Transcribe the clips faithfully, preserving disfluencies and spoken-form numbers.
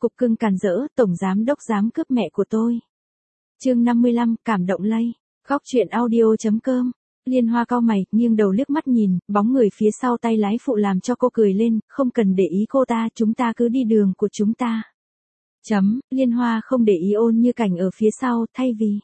cục cưng càn rỡ, tổng giám đốc dám cướp mẹ của tôi. Chương năm mươi lăm, cảm động lây. Góc truyện audio.com. Liên Hoa cau mày, nghiêng đầu liếc mắt nhìn, bóng người phía sau tay lái phụ làm cho cô cười lên, không cần để ý cô ta, chúng ta cứ đi đường của chúng ta. Chấm, Liên Hoa không để ý Ôn Như Cảnh ở phía sau, thay vì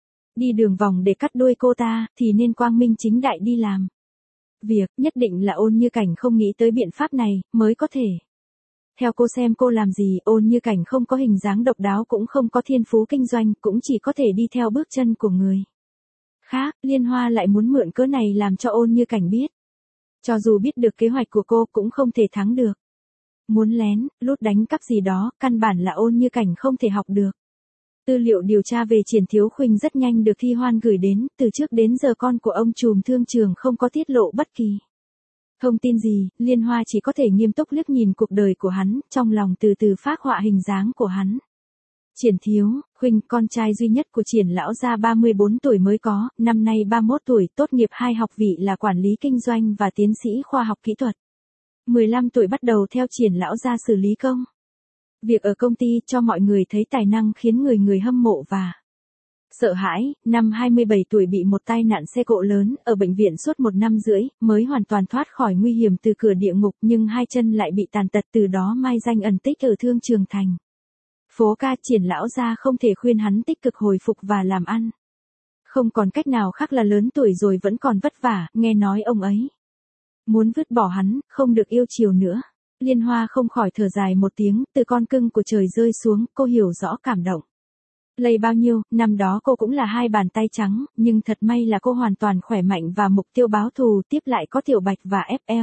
đi đường vòng để cắt đuôi cô ta, thì nên quang minh chính đại đi làm việc, nhất định là Ôn Như Cảnh không nghĩ tới biện pháp này, mới có thể. Theo cô xem cô làm gì, Ôn Như Cảnh không có hình dáng độc đáo cũng không có thiên phú kinh doanh, cũng chỉ có thể đi theo bước chân của người khác. Liên Hoa lại muốn mượn cớ này làm cho Ôn Như Cảnh biết. Cho dù biết được kế hoạch của cô cũng không thể thắng được. Muốn lén, lút đánh cắp gì đó, căn bản là Ôn Như Cảnh không thể học được. Tư liệu điều tra về Triển Thiếu Khuynh rất nhanh được Thi Hoan gửi đến, từ trước đến giờ con của ông trùm thương trường không có tiết lộ bất kỳ thông tin gì, Liên Hoa chỉ có thể nghiêm túc liếc nhìn cuộc đời của hắn, trong lòng từ từ phác họa hình dáng của hắn. Triển Thiếu Khuynh, con trai duy nhất của Triển lão gia ba mươi bốn tuổi mới có, năm nay ba mươi mốt tuổi, tốt nghiệp hai học vị là quản lý kinh doanh và tiến sĩ khoa học kỹ thuật. mười lăm tuổi bắt đầu theo Triển lão gia xử lý công việc ở công ty, cho mọi người thấy tài năng khiến người người hâm mộ và sợ hãi. Năm hai mươi bảy tuổi bị một tai nạn xe cộ lớn, ở bệnh viện suốt một năm rưỡi, mới hoàn toàn thoát khỏi nguy hiểm từ cửa địa ngục, nhưng hai chân lại bị tàn tật, từ đó mai danh ẩn tích ở Thương Trường Thành. Phố ca. Triển lão gia không thể khuyên hắn tích cực hồi phục và làm ăn. Không còn cách nào khác là lớn tuổi rồi vẫn còn vất vả, nghe nói ông ấy muốn vứt bỏ hắn, không được yêu chiều nữa. Liên Hoa không khỏi thở dài một tiếng, từ con cưng của trời rơi xuống, cô hiểu rõ cảm động lây bao nhiêu. Năm đó cô cũng là hai bàn tay trắng, nhưng thật may là cô hoàn toàn khỏe mạnh và mục tiêu báo thù, tiếp lại có Tiểu Bạch và ép lờ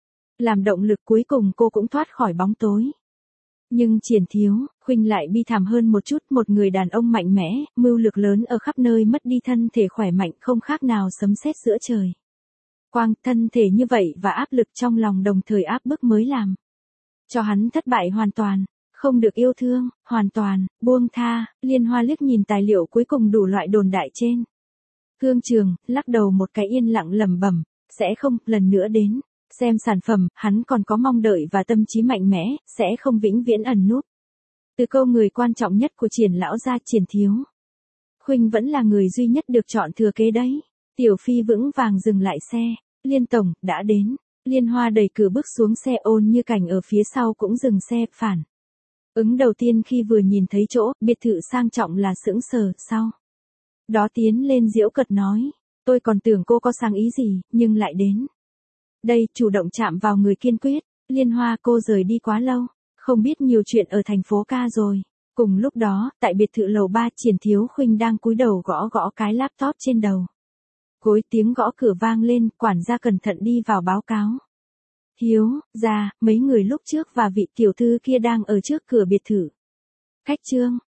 làm động lực, cuối cùng cô cũng thoát khỏi bóng tối. Nhưng Triển Thiếu Khuynh lại bi thảm hơn một chút, một người đàn ông mạnh mẽ, mưu lược lớn ở khắp nơi mất đi thân thể khỏe mạnh, không khác nào sấm sét giữa trời quang. Thân thể như vậy và áp lực trong lòng đồng thời áp bức mới làm cho hắn thất bại hoàn toàn, không được yêu thương, hoàn toàn buông tha. Liên Hoa liếc nhìn tài liệu cuối cùng đủ loại đồn đại trên thương trường, lắc đầu một cái, yên lặng lẩm bẩm, sẽ không lần nữa đến xem sản phẩm, hắn còn có mong đợi và tâm trí mạnh mẽ, sẽ không vĩnh viễn ẩn núp. Từ câu người quan trọng nhất của Triển lão gia, Triển Thiếu Khuynh vẫn là người duy nhất được chọn thừa kế đấy. Tiểu Phi vững vàng dừng lại xe. Liên tổng, đã đến. Liên Hoa đẩy cửa bước xuống xe, Ôn Như Cảnh ở phía sau cũng dừng xe. Phản ứng đầu tiên khi vừa nhìn thấy chỗ biệt thự sang trọng là sững sờ, sau đó tiến lên giễu cợt nói, tôi còn tưởng cô có sáng ý gì, nhưng lại đến đây, chủ động chạm vào người kiên quyết. Liên Hoa, cô rời đi quá lâu, không biết nhiều chuyện ở thành phố ca rồi. Cùng lúc đó, tại biệt thự lầu ba, Triển Thiếu Khuynh đang cúi đầu gõ gõ cái laptop trên đầu gối, tiếng gõ cửa vang lên, quản gia cẩn thận đi vào báo cáo. Thiếu gia, mấy người lúc trước và vị tiểu thư kia đang ở trước cửa biệt thự. Khách trương,